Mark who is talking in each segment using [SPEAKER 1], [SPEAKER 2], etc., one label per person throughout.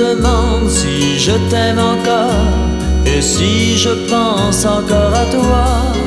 [SPEAKER 1] demande si je t'aime encore et si je pense encore à toi.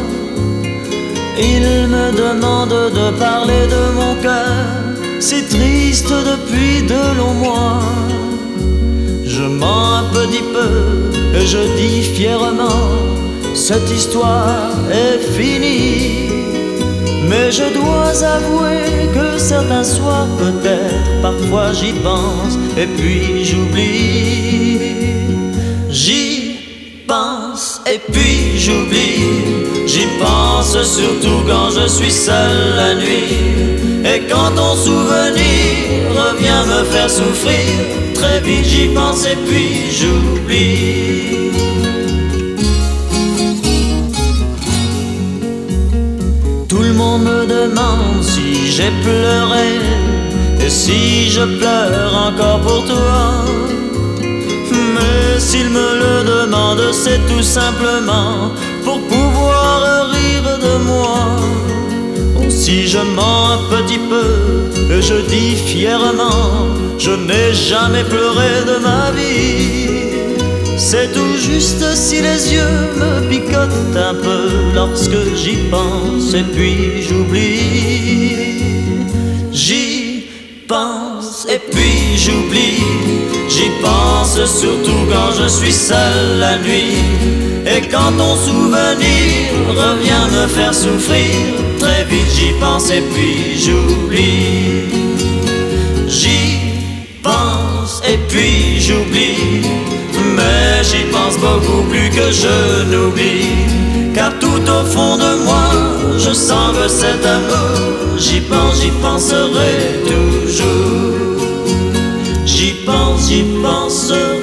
[SPEAKER 1] Il me demande de parler de mon cœur, si triste depuis de longs mois. Je mens un petit peu et je dis fièrement, cette histoire est finie. Mais je dois avouer que certains soirs peut-être, parfois j'y pense et puis j'oublie. J'y pense et puis j'oublie. J'y pense surtout quand je suis seul la nuit. Et quand ton souvenir revient me faire souffrir, très vite j'y pense et puis j'oublie. Tout le monde me demande si j'ai pleuré et si je pleure encore pour toi. Mais s'il me le demande, c'est tout simplement pour pouvoir rire de moi. Si je mens un petit peu, je dis fièrement, je n'ai jamais pleuré de ma vie. C'est tout juste si les yeux me picotent un peu lorsque j'y pense et puis j'oublie. J'y pense et puis j'oublie. J'y pense surtout quand je suis seul la nuit. Et quand ton souvenir revient me faire souffrir, très vite j'y pense et puis j'oublie. J'y pense et puis j'oublie. Mais j'y pense beaucoup plus que je n'oublie. Car tout au fond de moi, je sens que cet amour, j'y penserai toujours. J'y penserai